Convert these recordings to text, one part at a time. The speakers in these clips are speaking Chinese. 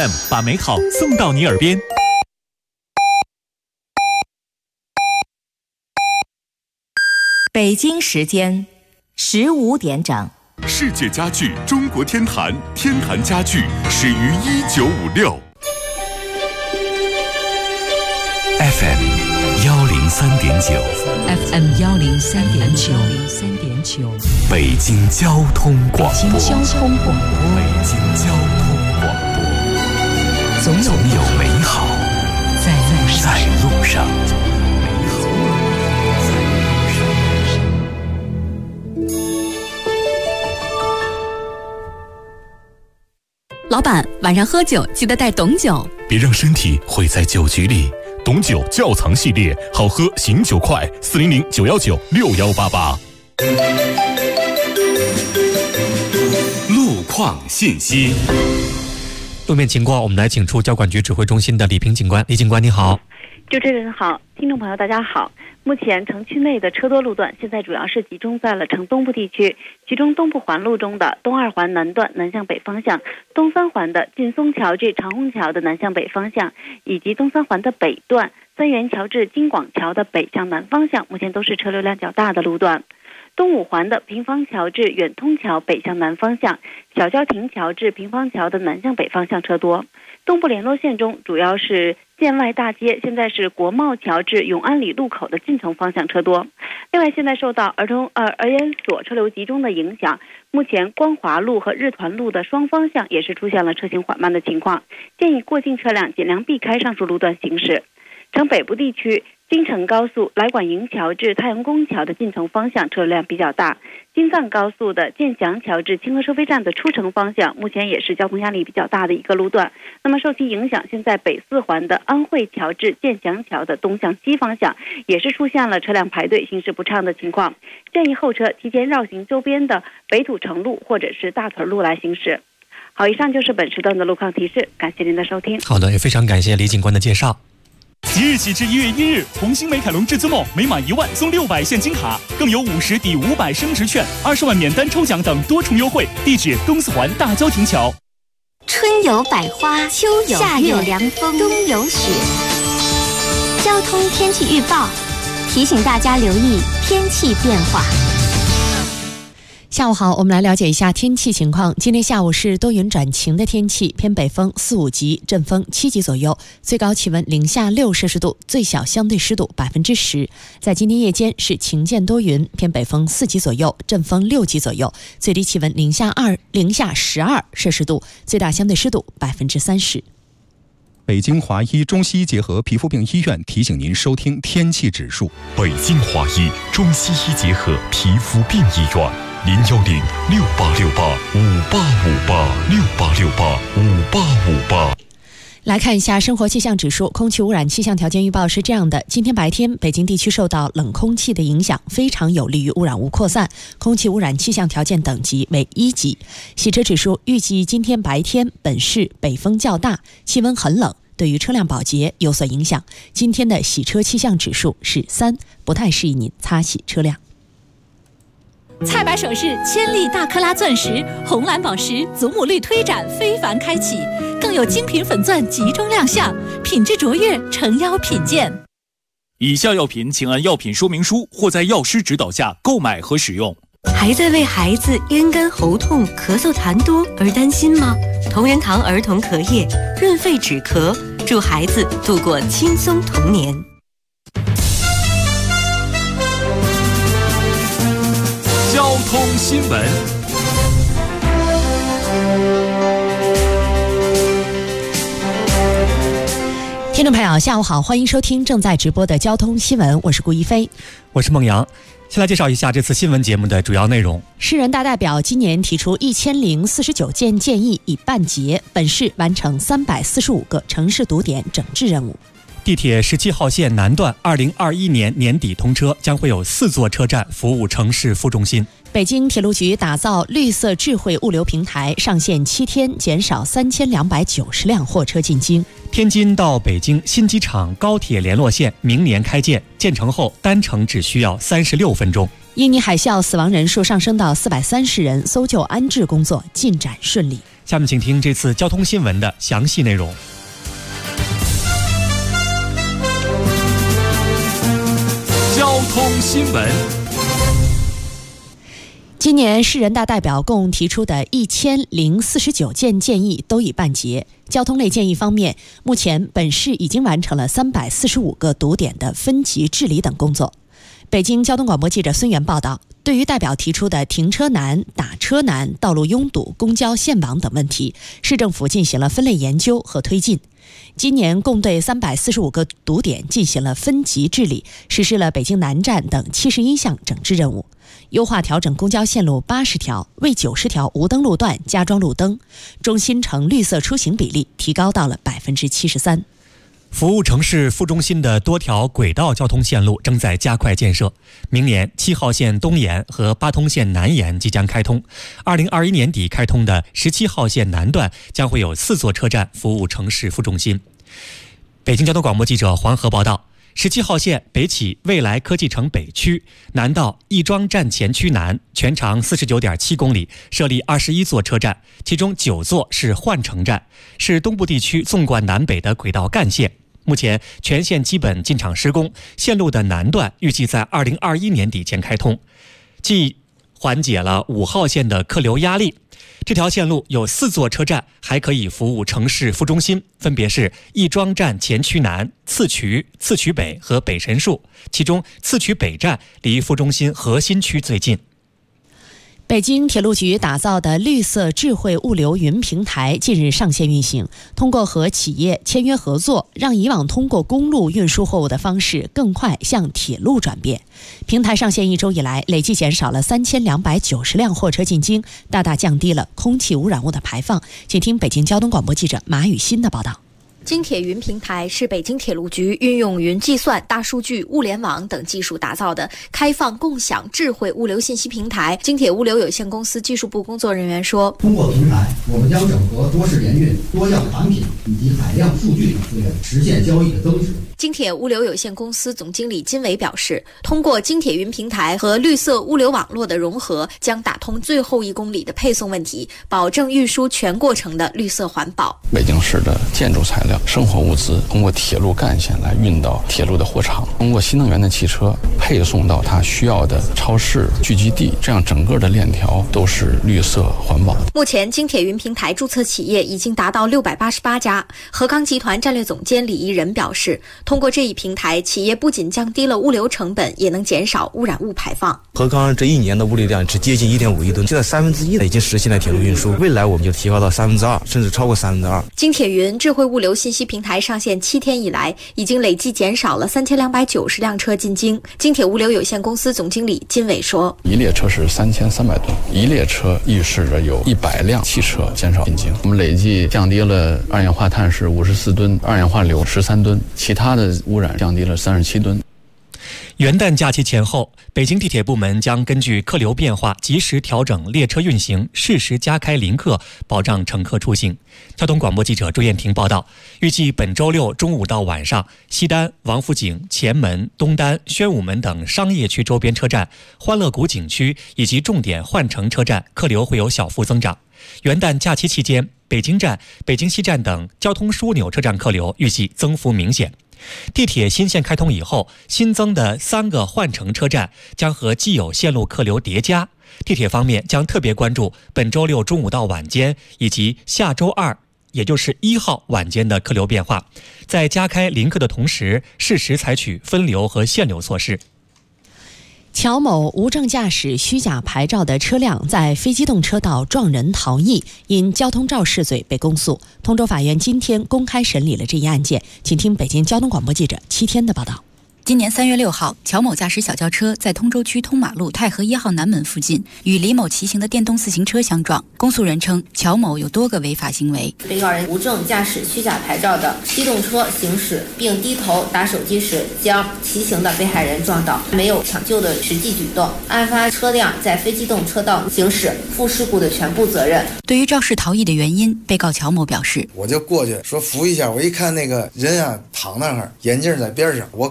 FM 把美好送到你耳边。 北京时间15点整。 世界家具中国天坛，天坛家具始于1956。 FM 103.9 FM 103.9 北京交通广播。 北京交通广播。 北京交通广播。总有美好在路上。 老板，晚上喝酒记得带董酒， 别让身体毁在酒局里。董酒窖藏系列，好喝醒酒快，400-919-6188。 路况信息。 路面情况，我们来请出交管局指挥中心的李平警官。李警官你好。 主持人好，听众朋友大家好。目前城区内的车多路段现在主要是集中在了城东部地区，其中东部环路中的东二环南段南向北方向，东三环的劲松桥至长虹桥的南向北方向，以及东三环的北段三元桥至京广桥的北向南方向，目前都是车流量较大的路段。东五环的平房桥至远通桥北向南方向，小郊亭桥至平房桥的南向北方向车多。东部联络线中主要是建外大街，现在是国贸桥至永安里路口的进城方向车多。另外，现在受到儿研所车流集中的影响，目前光华路和日团路的双方向也是出现了车行缓慢的情况，建议过境车辆尽量避开上述路段行驶。城北部地区，京承高速来广营桥至太阳宫桥的进城方向车流量比较大，京藏高速的建祥桥至清河收费站的出城方向目前也是交通压力比较大的一个路段。那么受其影响，现在北四环的安慧桥至建祥桥的东向西方向也是出现了车辆排队行驶不畅的情况，建议后车提前绕行周边的北土城路或者是大屯路来行驶。好，以上就是本时段的路况提示，感谢您的收听。 好的，也非常感谢李警官的介绍。 即日起至1月1日，红星美凯龙至尊梦每满1万送600现金卡，更有50抵500升值券、20万免单抽奖等多重优惠。地址东四环大郊亭桥。 春有百花，秋有夏有凉风，冬有雪。交通天气预报提醒大家留意天气变化。 下午好，我们来了解一下天气情况。今天下午是多云转晴的天气，偏北风4、5级，阵风7级左右，最高气温零下6摄氏度，最小相对湿度10%。在今天夜间是晴间多云，偏北风4级左右，阵风6级左右，最低气温零下12摄氏度，最大相对湿度30%。 北京华医中西医结合皮肤病医院提醒您收听天气指数。 北京华医中西医结合皮肤病医院，010-6868-5858，6858-5858。 来看一下生活气象指数，空气污染气象条件预报是这样的：今天白天，北京地区受到冷空气的影响，非常有利于污染物扩散，空气污染气象条件等级为1级。洗车指数预计今天白天本市北风较大，气温很冷，对于车辆保洁有所影响。今天的洗车气象指数是3，不太适宜您擦洗车辆。 菜百首饰千粒大克拉钻石、红蓝宝石祖母绿推展非凡开启，更有精品粉钻集中亮相，品质卓越，诚邀品鉴。 以下药品请按药品说明书或在药师指导下购买和使用。 还在为孩子咽干喉痛、咳嗽痰多而担心吗？同仁堂儿童咳液润肺止咳，祝孩子度过轻松童年。 交通新闻。 听众朋友下午好，欢迎收听正在直播的交通新闻，我是顾一飞， 我是孟阳。先来介绍一下这次新闻节目的主要内容。 市人大代表今年提出1049件建议已办结，本市完成345个城市堵点整治任务。 地铁17号线南段2021年年底通车，将会有4座车站服务城市副中心。 北京铁路局打造绿色智慧物流平台，上线7天减少3290辆货车进京。 天津到北京新机场高铁联络线明年开建，建成后单程只需要36分钟。 印尼海啸死亡人数上升到430人，搜救安置工作进展顺利。 下面请听这次交通新闻的详细内容。 交通新闻。 今年市人大代表共提出的1049件建议都已办结。交通类建议方面，目前本市已经完成了345个堵点的分级治理等工作。北京交通广播记者孙源报道，对于代表提出的停车难、打车难、道路拥堵、公交限网等问题，市政府进行了分类研究和推进。今年共对345个堵点进行了分级治理，实施了北京南站等71项整治任务，优化调整公交线路80条，为90条无灯路段加装路灯，中新城绿色出行比例提高到了73%。 服务城市副中心的多条轨道交通线路正在加快建设，明年7号线东延和8通线南延即将开通，2021年底开通的17号线南段将会有4座车站服务城市副中心。北京交通广播记者黄河报道，17号线北起未来科技城北区，南到亦庄站前区南，全长49.7公里，设立21座车站，其中9座是换乘站，是东部地区纵贯南北的轨道干线。目前全线基本进场施工，线路的南段预计在2021年底前开通，既缓解了5号线的客流压力。这条线路有4座车站，还可以服务城市副中心，分别是亦庄站前区南、次渠北和北神树，其中次渠北站离副中心核心区最近。 北京铁路局打造的绿色智慧物流云平台近日上线运行，通过和企业签约合作，让以往通过公路运输货物的方式更快向铁路转变。平台上线1周以来，累计减少了3290辆货车进京，大大降低了空气污染物的排放。请听北京交通广播记者马雨欣的报道。 京铁云平台是北京铁路局运用云计算、大数据、物联网等技术打造的开放共享智慧物流信息平台。京铁物流有限公司技术部工作人员说， 通过平台，我们将整合多式联运、多样产品以及海量数据等资源，实现交易的增值。 京铁物流有限公司总经理金伟表示，通过京铁云平台和绿色物流网络的融合，将打通最后1公里的配送问题，保证运输全过程的绿色环保。 北京市的建筑材料、生活物资通过铁路干线来运到铁路的货场，通过新能源的汽车配送到它需要的超市聚集地，这样整个的链条都是绿色环保的。 目前京铁云平台注册企业已经达到688家。和康集团战略总监李一仁表示，通过这一平台，企业不仅降低了物流成本，也能减少污染物排放。 和康这1年的物流量只接近1.5亿吨，现在1/3已经实现了铁路运输，未来我们就提高到2%，甚至超过2%。 京铁云智慧物流信息平台上线7天以来，已经累计减少了3290辆车进京。京铁物流有限公司总经理金伟说， 一列车是3300吨，一列车预示着有100辆汽车减少进京。我们累计降低了二氧化碳是54吨，二氧化硫13吨，其他的污染降低了37吨。 元旦假期前后，北京地铁部门将根据客流变化及时调整列车运行，适时加开临客，保障乘客出行。交通广播记者朱艳婷报道，预计本周6中午到晚上，西单、王府井、前门、东单、宣武门等商业区周边车站、欢乐谷景区以及重点换乘车站客流会有小幅增长。元旦假期期间，北京站、北京西站等交通枢纽车站客流预计增幅明显。地铁新线开通以后，新增的3个换乘车站将和既有线路客流叠加。地铁方面将特别关注本周6中午到晚间以及下周2，也就是1号晚间的客流变化，在加开临客的同时，适时采取分流和限流措施。 乔某无证驾驶虚假牌照的车辆在非机动车道撞人逃逸，因交通肇事罪被公诉。通州法院今天公开审理了这一案件，请听北京交通广播记者7天的报道。 今年3月6号，乔某驾驶小轿车在通州区通马路太和1号南门附近与李某骑行的电动自行车相撞。公诉人称，乔某有多个违法行为。 被告人无证驾驶虚假牌照的机动车行驶，并低头打手机时将骑行的被害人撞倒，没有抢救的实际举动。案发车辆在非机动车道行驶，负事故的全部责任。 对于肇事逃逸的原因，被告乔某表示：“ 我就过去说扶一下，我一看那个人啊躺那儿，眼镜在边上，我赶快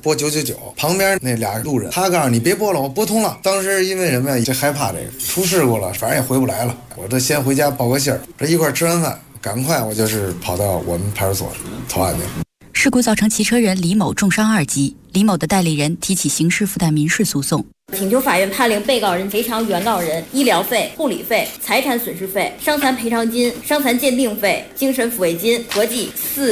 拨999，旁边那俩路人，他告诉你别拨了，我拨通了。当时因为什么呀？这害怕这个出事故了，反正也回不来了，我这先回家报个信儿。这一块吃完饭，赶快我就是跑到我们派出所投案去。 事故造成骑车人李某重伤2级，李某的代理人提起刑事附带民事诉讼。 请求法院判令被告人赔偿原告人医疗费、护理费、财产损失费、伤残赔偿金、伤残鉴定费、精神抚慰金，合计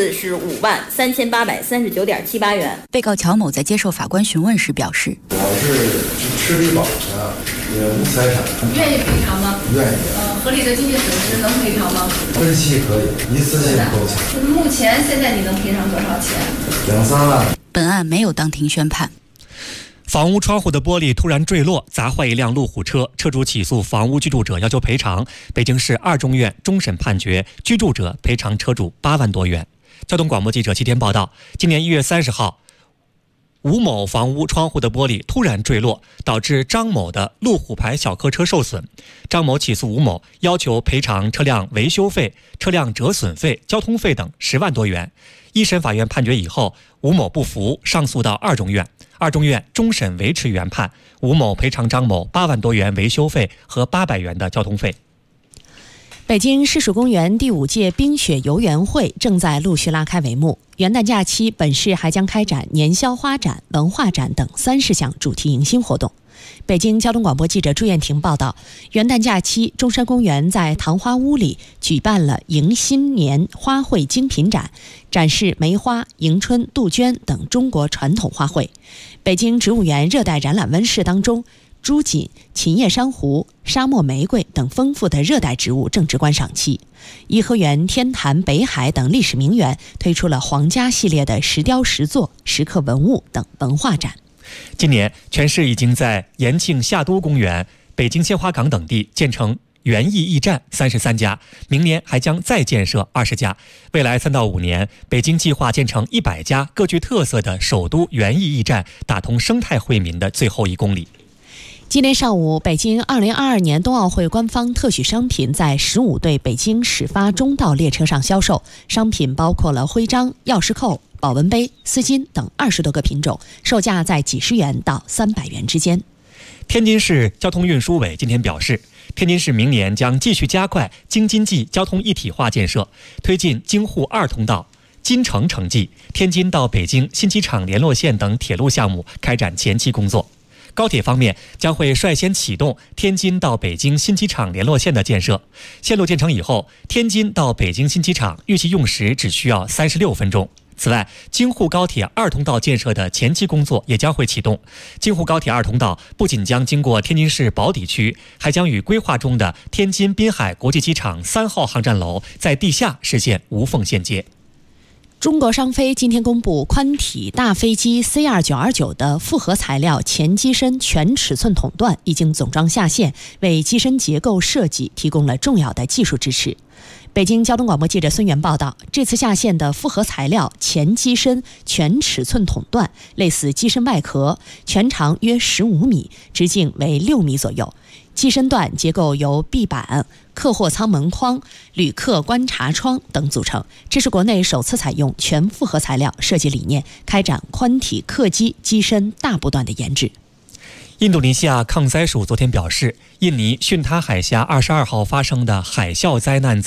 453839.78元。 被告乔某在接受法官询问时表示：“ 我是吃低保的，也无财产， 愿意赔偿吗？ 愿意。 合理的经济损失能赔偿吗？ 分期可以，一次性够钱。 目前现在你能赔偿多少钱 ？2-3万。” 本案没有当庭宣判。 房屋窗户的玻璃突然坠落，砸坏一辆路虎车，车主起诉房屋居住者要求赔偿。北京市2中院终审判决，居住者赔偿车主8万多元。交通广播记者齐天报道，今年1月30号，吴某房屋窗户的玻璃突然坠落，导致张某的路虎牌小客车受损。张某起诉吴某，要求赔偿车辆维修费、车辆折损费、交通费等10万多元。一审法院判决以后，吴某不服，上诉到2中院。2中院终审维持原判，吴某赔偿张某8万多元维修费和800元的交通费。 北京市属公园第5届冰雪游园会正在陆续拉开帷幕。元旦假期，本市还将开展年宵花展、文化展等30项主题迎新活动。北京交通广播记者朱艳婷报道，元旦假期，中山公园在糖花屋里举办了迎新年花卉精品展，展示梅花、迎春、杜鹃等中国传统花卉。北京植物园热带展览温室当中，朱槿、琴叶珊瑚、沙漠玫瑰等丰富的热带植物正值观赏期。颐和园、天坛、北海等历史名园推出了皇家系列的石雕石作、石刻文物等文化展。 今年，全市已经在延庆夏都公园、北京鲜花港等地建成园艺驿站33家，明年还将再建设20家。未来3到5年，北京计划建成100家各具特色的首都园艺驿站，打通生态惠民的最后1公里。 今天上午，北京2022年冬奥会官方特许商品在15对北京始发中道列车上销售，商品包括了徽章、钥匙扣、保温杯、丝巾等20多个品种，售价在几十元到300元之间。 天津市交通运输委今天表示，天津市明年将继续加快京津冀交通一体化建设，推进京沪2通道、京承城际、天津到北京新机场联络线等铁路项目开展前期工作。高铁方面将会率先启动天津到北京新机场联络线的建设，线路建成以后，天津到北京新机场预计用时只需要36分钟。此外，京沪高铁2通道建设的前期工作也将会启动。京沪高铁2通道不仅将经过天津市宝坻区，还将与规划中的天津滨海国际机场3号航站楼在地下实现无缝衔接。 中国商飞今天公布，宽体大飞机 C-229的复合材料前机身全尺寸筒段已经总装下线，为机身结构设计提供了重要的技术支持。北京交通广播记者孙源报道，这次下线的复合材料前机身全尺寸筒段类似机身外壳，全长约15米，直径为6米左右。机身段结构由壁板、客货舱门框、旅客观察窗等组成，这是国内首次采用全复合材料设计理念，开展宽体客机机身大部段的研制。 印度尼西亚抗灾署昨天表示，印尼巽他海峡22号发生的海啸灾难